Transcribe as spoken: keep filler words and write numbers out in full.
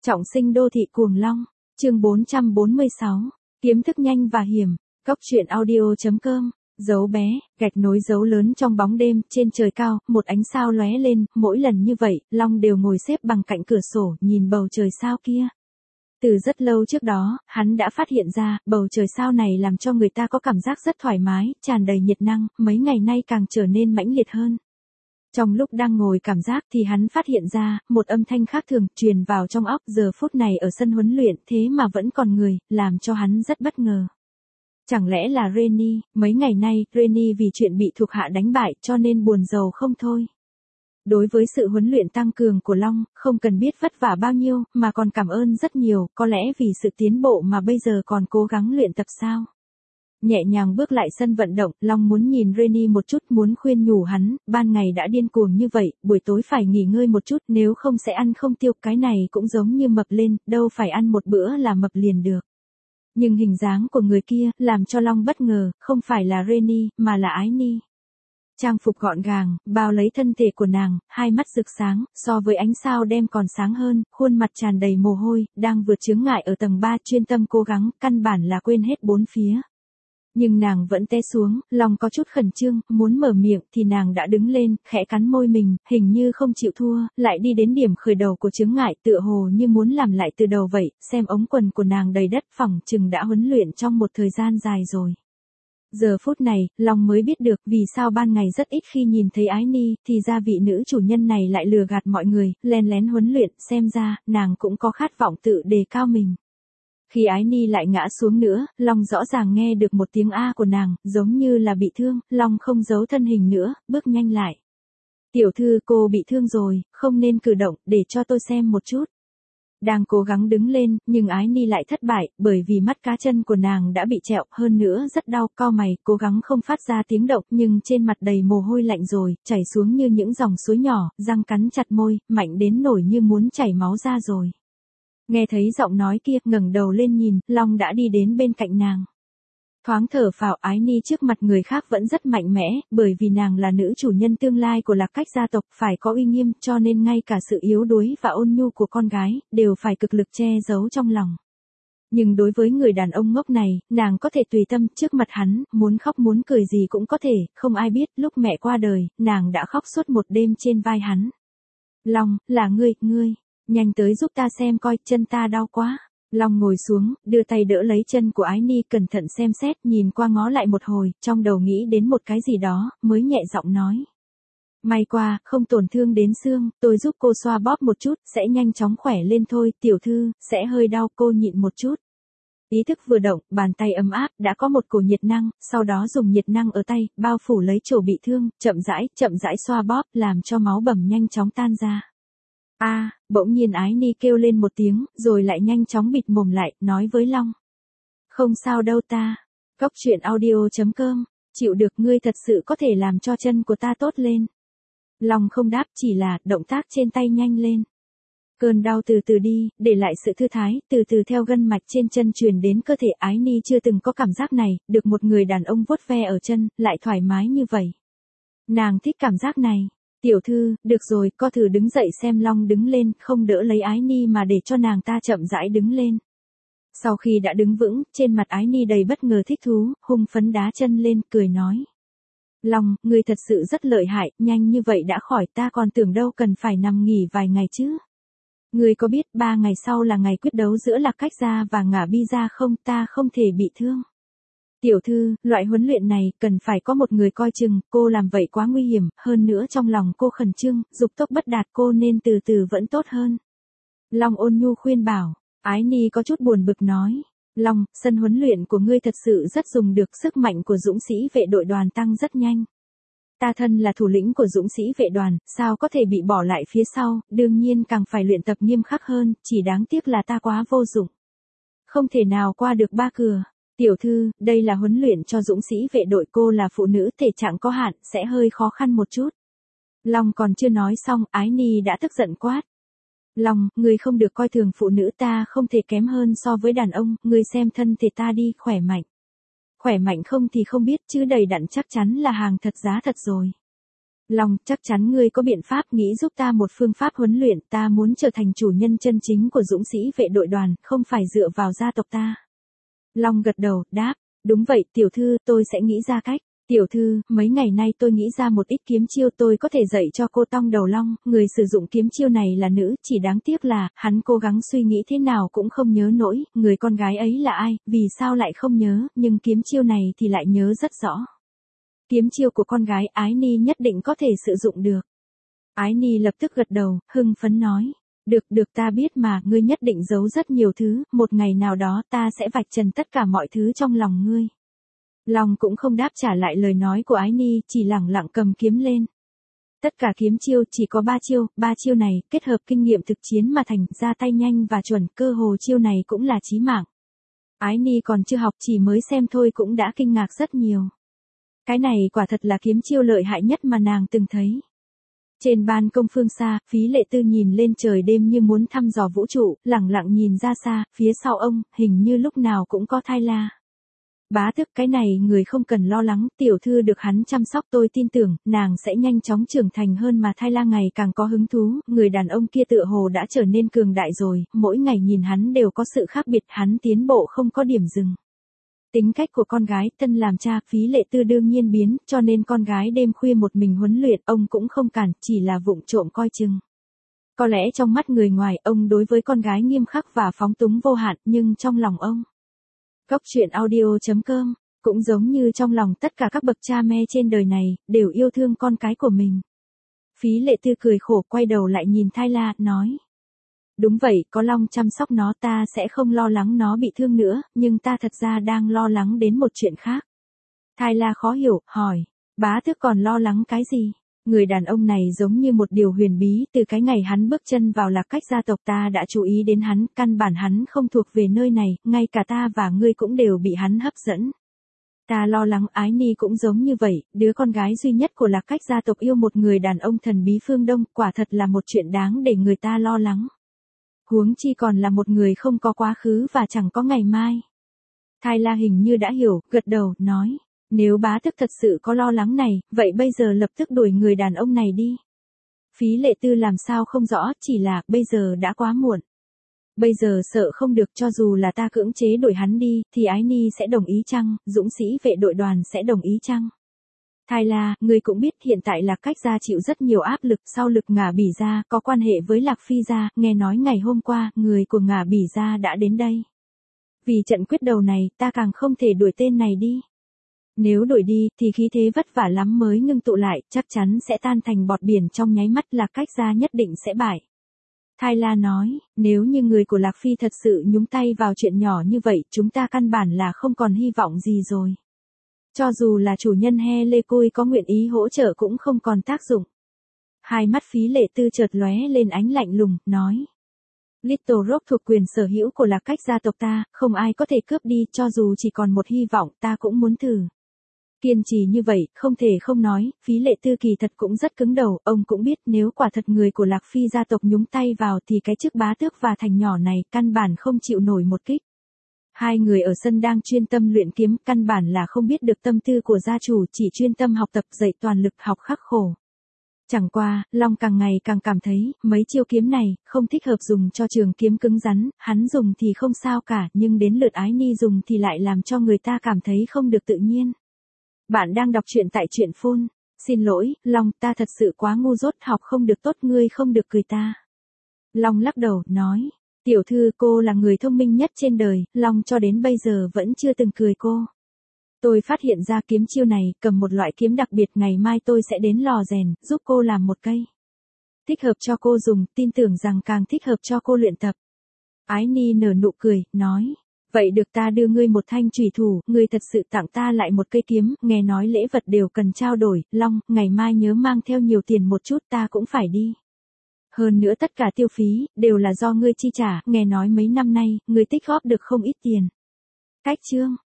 Trọng sinh đô thị cuồng long, chương bốn trăm bốn mươi sáu, kiếm thức nhanh và hiểm, cốc truyện audio.com, dấu bé, gạch nối dấu lớn trong bóng đêm, trên trời cao, một ánh sao lóe lên, mỗi lần như vậy, Long đều ngồi xếp bằng cạnh cửa sổ, nhìn bầu trời sao kia. Từ rất lâu trước đó, hắn đã phát hiện ra, bầu trời sao này làm cho người ta có cảm giác rất thoải mái, tràn đầy nhiệt năng, mấy ngày nay càng trở nên mãnh liệt hơn. Trong lúc đang ngồi cảm giác thì hắn phát hiện ra, một âm thanh khác thường truyền vào trong óc, giờ phút này ở sân huấn luyện thế mà vẫn còn người, làm cho hắn rất bất ngờ. Chẳng lẽ là Rennie, mấy ngày nay, Rennie vì chuyện bị thuộc hạ đánh bại cho nên buồn rầu không thôi. Đối với sự huấn luyện tăng cường của Long, không cần biết vất vả bao nhiêu, mà còn cảm ơn rất nhiều, có lẽ vì sự tiến bộ mà bây giờ còn cố gắng luyện tập sao. Nhẹ nhàng bước lại sân vận động, Long muốn nhìn Rennie một chút, muốn khuyên nhủ hắn, ban ngày đã điên cuồng như vậy, buổi tối phải nghỉ ngơi một chút, nếu không sẽ ăn không tiêu, cái này cũng giống như mập lên, đâu phải ăn một bữa là mập liền được. Nhưng hình dáng của người kia, làm cho Long bất ngờ, không phải là Rennie, mà là Ái Ni. Trang phục gọn gàng, bao lấy thân thể của nàng, hai mắt rực sáng, so với ánh sao đêm còn sáng hơn, khuôn mặt tràn đầy mồ hôi, đang vượt chướng ngại ở tầng ba, chuyên tâm cố gắng, căn bản là quên hết bốn phía. Nhưng nàng vẫn té xuống, Long có chút khẩn trương, muốn mở miệng thì nàng đã đứng lên, khẽ cắn môi mình, hình như không chịu thua, lại đi đến điểm khởi đầu của chướng ngại, tựa hồ như muốn làm lại từ đầu vậy, xem ống quần của nàng đầy đất, phỏng chừng đã huấn luyện trong một thời gian dài rồi. Giờ phút này, Long mới biết được vì sao ban ngày rất ít khi nhìn thấy Ái Ni, thì ra vị nữ chủ nhân này lại lừa gạt mọi người, len lén huấn luyện, xem ra, nàng cũng có khát vọng tự đề cao mình. Khi Ái Ni lại ngã xuống nữa, Long rõ ràng nghe được một tiếng A của nàng, giống như là bị thương, Long không giấu thân hình nữa, bước nhanh lại. Tiểu thư, cô bị thương rồi, không nên cử động, để cho tôi xem một chút. Đang cố gắng đứng lên, nhưng Ái Ni lại thất bại, bởi vì mắt cá chân của nàng đã bị trẹo, hơn nữa rất đau, cau mày, cố gắng không phát ra tiếng động, nhưng trên mặt đầy mồ hôi lạnh rồi, chảy xuống như những dòng suối nhỏ, răng cắn chặt môi, mạnh đến nổi như muốn chảy máu ra rồi. Nghe thấy giọng nói kia, ngẩng đầu lên nhìn, Long đã đi đến bên cạnh nàng. Thoáng thở phào, Ái Ni trước mặt người khác vẫn rất mạnh mẽ, bởi vì nàng là nữ chủ nhân tương lai của Lạc Cách gia tộc, phải có uy nghiêm, cho nên ngay cả sự yếu đuối và ôn nhu của con gái, đều phải cực lực che giấu trong lòng. Nhưng đối với người đàn ông ngốc này, nàng có thể tùy tâm, trước mặt hắn, muốn khóc muốn cười gì cũng có thể, không ai biết, lúc mẹ qua đời, nàng đã khóc suốt một đêm trên vai hắn. Long, là ngươi, ngươi, nhanh tới giúp ta xem coi, chân ta đau quá. Long ngồi xuống, đưa tay đỡ lấy chân của Ái Ni, cẩn thận xem xét, nhìn qua ngó lại một hồi, trong đầu nghĩ đến một cái gì đó, mới nhẹ giọng nói. May qua, không tổn thương đến xương, tôi giúp cô xoa bóp một chút, sẽ nhanh chóng khỏe lên thôi, tiểu thư, sẽ hơi đau, cô nhịn một chút. Ý thức vừa động, bàn tay ấm áp, đã có một cổ nhiệt năng, sau đó dùng nhiệt năng ở tay, bao phủ lấy chỗ bị thương, chậm rãi, chậm rãi xoa bóp, làm cho máu bầm nhanh chóng tan ra. A, à, bỗng nhiên Ái Ni kêu lên một tiếng, rồi lại nhanh chóng bịt mồm lại, nói với Long. Không sao đâu ta. Cốc truyện audio.com, chịu được, ngươi thật sự có thể làm cho chân của ta tốt lên. Long không đáp, chỉ là, động tác trên tay nhanh lên. Cơn đau từ từ đi, để lại sự thư thái, từ từ theo gân mạch trên chân truyền đến cơ thể. Ái Ni chưa từng có cảm giác này, được một người đàn ông vuốt ve ở chân, lại thoải mái như vậy. Nàng thích cảm giác này. Tiểu thư, được rồi, co thử đứng dậy xem. Long đứng lên, không đỡ lấy Ái Ni mà để cho nàng ta chậm rãi đứng lên. Sau khi đã đứng vững, trên mặt Ái Ni đầy bất ngờ thích thú, hung phấn đá chân lên, cười nói. Long, ngươi thật sự rất lợi hại, nhanh như vậy đã khỏi, ta còn tưởng đâu cần phải nằm nghỉ vài ngày chứ. Ngươi có biết ba ngày sau là ngày quyết đấu giữa Lạc Cách gia và Ngả Bi gia không, ta không thể bị thương. Tiểu thư, loại huấn luyện này, cần phải có một người coi chừng, cô làm vậy quá nguy hiểm, hơn nữa trong lòng cô khẩn trương, dục tốc bất đạt, cô nên từ từ vẫn tốt hơn. Long ôn nhu khuyên bảo, Ái Ni có chút buồn bực nói. Long, sân huấn luyện của ngươi thật sự rất dùng được, sức mạnh của dũng sĩ vệ đội đoàn tăng rất nhanh. Ta thân là thủ lĩnh của dũng sĩ vệ đoàn, sao có thể bị bỏ lại phía sau, đương nhiên càng phải luyện tập nghiêm khắc hơn, chỉ đáng tiếc là ta quá vô dụng. Không thể nào qua được ba cửa. Tiểu thư, đây là huấn luyện cho dũng sĩ vệ đội, cô là phụ nữ, thể trạng có hạn, sẽ hơi khó khăn một chút. Long còn chưa nói xong, Ái Ni đã tức giận quát. Long, ngươi không được coi thường phụ nữ, ta không thể kém hơn so với đàn ông, ngươi xem thân thể ta đi, khỏe mạnh. Khỏe mạnh không thì không biết, chứ đầy đặn chắc chắn là hàng thật giá thật rồi. Long, chắc chắn ngươi có biện pháp, nghĩ giúp ta một phương pháp huấn luyện, ta muốn trở thành chủ nhân chân chính của dũng sĩ vệ đội đoàn, không phải dựa vào gia tộc ta. Long gật đầu, đáp, đúng vậy tiểu thư, tôi sẽ nghĩ ra cách. Tiểu thư, mấy ngày nay tôi nghĩ ra một ít kiếm chiêu tôi có thể dạy cho cô Tong Đầu Long, người sử dụng kiếm chiêu này là nữ, chỉ đáng tiếc là, hắn cố gắng suy nghĩ thế nào cũng không nhớ nổi, người con gái ấy là ai, vì sao lại không nhớ, nhưng kiếm chiêu này thì lại nhớ rất rõ. Kiếm chiêu của con gái Ái Ni nhất định có thể sử dụng được. Ái Ni lập tức gật đầu, hưng phấn nói. Được, được ta biết mà, ngươi nhất định giấu rất nhiều thứ, một ngày nào đó ta sẽ vạch trần tất cả mọi thứ trong lòng ngươi. Long cũng không đáp trả lại lời nói của Ái Ni, chỉ lẳng lặng cầm kiếm lên. Tất cả kiếm chiêu chỉ có ba chiêu, ba chiêu này kết hợp kinh nghiệm thực chiến mà thành, ra tay nhanh và chuẩn, cơ hồ chiêu này cũng là chí mạng. Ái Ni còn chưa học, chỉ mới xem thôi cũng đã kinh ngạc rất nhiều. Cái này quả thật là kiếm chiêu lợi hại nhất mà nàng từng thấy. Trên ban công phương xa, Phí Lệ Tư nhìn lên trời đêm như muốn thăm dò vũ trụ, lẳng lặng nhìn ra xa, phía sau ông, hình như lúc nào cũng có Thai La. Bá tước, cái này người không cần lo lắng, tiểu thư được hắn chăm sóc, tôi tin tưởng, nàng sẽ nhanh chóng trưởng thành hơn mà. Thai La ngày càng có hứng thú, người đàn ông kia tựa hồ đã trở nên cường đại rồi, mỗi ngày nhìn hắn đều có sự khác biệt, hắn tiến bộ không có điểm dừng. Tính cách của con gái, tân làm cha, Phí Lệ Tư đương nhiên biến, cho nên con gái đêm khuya một mình huấn luyện, ông cũng không cản, chỉ là vụng trộm coi chừng. Có lẽ trong mắt người ngoài, ông đối với con gái nghiêm khắc và phóng túng vô hạn, nhưng trong lòng ông. Cốc truyện audio chấm com, cũng giống như trong lòng tất cả các bậc cha mẹ trên đời này, đều yêu thương con cái của mình. Phí Lệ Tư cười khổ, quay đầu lại nhìn Thai La, nói. Đúng vậy, có Long chăm sóc nó ta sẽ không lo lắng nó bị thương nữa, nhưng ta thật ra đang lo lắng đến một chuyện khác. Thai La khó hiểu, hỏi, bá tước còn lo lắng cái gì? Người đàn ông này giống như một điều huyền bí, từ cái ngày hắn bước chân vào Lạc Cách gia tộc ta đã chú ý đến hắn, căn bản hắn không thuộc về nơi này, ngay cả ta và ngươi cũng đều bị hắn hấp dẫn. Ta lo lắng Ái Ni cũng giống như vậy, đứa con gái duy nhất của Lạc Cách gia tộc yêu một người đàn ông thần bí phương Đông, quả thật là một chuyện đáng để người ta lo lắng. Huống chi còn là một người không có quá khứ và chẳng có ngày mai. Thai La hình như đã hiểu, gật đầu, nói, nếu bá tước thật sự có lo lắng này, vậy bây giờ lập tức đuổi người đàn ông này đi. Phí Lệ Tư làm sao không rõ, chỉ là, bây giờ đã quá muộn. Bây giờ sợ không được, cho dù là ta cưỡng chế đuổi hắn đi, thì Ái Ni sẽ đồng ý chăng, dũng sĩ vệ đội đoàn sẽ đồng ý chăng? Thai La, ngươi cũng biết hiện tại Lạc Cách gia chịu rất nhiều áp lực, sau lực Ngả Bỉ gia có quan hệ với Lạc Phi gia, nghe nói ngày hôm qua, người của Ngả Bỉ gia đã đến đây. Vì trận quyết đầu này, ta càng không thể đuổi tên này đi. Nếu đuổi đi, thì khí thế vất vả lắm mới ngưng tụ lại, chắc chắn sẽ tan thành bọt biển trong nháy mắt, Lạc Cách gia nhất định sẽ bại. Thai La nói, nếu như người của Lạc Phi thật sự nhúng tay vào chuyện nhỏ như vậy, chúng ta căn bản là không còn hy vọng gì rồi. Cho dù là chủ nhân He Lê Côi có nguyện ý hỗ trợ cũng không còn tác dụng. Hai mắt Phí Lệ Tư chợt lóe lên ánh lạnh lùng, nói. Little Rock thuộc quyền sở hữu của Lạc Cách gia tộc ta, không ai có thể cướp đi, cho dù chỉ còn một hy vọng, ta cũng muốn thử. Kiên trì như vậy, không thể không nói, Phí Lệ Tư kỳ thật cũng rất cứng đầu, ông cũng biết nếu quả thật người của Lạc Phi gia tộc nhúng tay vào thì cái chức bá tước và thành nhỏ này căn bản không chịu nổi một kích. Hai người ở sân đang chuyên tâm luyện kiếm, căn bản là không biết được tâm tư của gia chủ, chỉ chuyên tâm học tập, dạy toàn lực, học khắc khổ. Chẳng qua, Long càng ngày càng cảm thấy, mấy chiêu kiếm này, không thích hợp dùng cho trường kiếm cứng rắn, hắn dùng thì không sao cả, nhưng đến lượt Ái Ni dùng thì lại làm cho người ta cảm thấy không được tự nhiên. Bạn đang đọc truyện tại truyện phone. Xin lỗi, Long, ta thật sự quá ngu dốt, học không được tốt, ngươi không được cười ta. Long lắc đầu, nói. Tiểu thư, cô là người thông minh nhất trên đời, Long cho đến bây giờ vẫn chưa từng cười cô. Tôi phát hiện ra kiếm chiêu này, cầm một loại kiếm đặc biệt, ngày mai tôi sẽ đến lò rèn, giúp cô làm một cây. Thích hợp cho cô dùng, tin tưởng rằng càng thích hợp cho cô luyện tập. Ái Ni nở nụ cười, nói. Vậy được, ta đưa ngươi một thanh chủy thủ, ngươi thật sự tặng ta lại một cây kiếm, nghe nói lễ vật đều cần trao đổi, Long, ngày mai nhớ mang theo nhiều tiền một chút, ta cũng phải đi. Hơn nữa tất cả tiêu phí, đều là do ngươi chi trả, nghe nói mấy năm nay, ngươi tích góp được không ít tiền. Cách chương.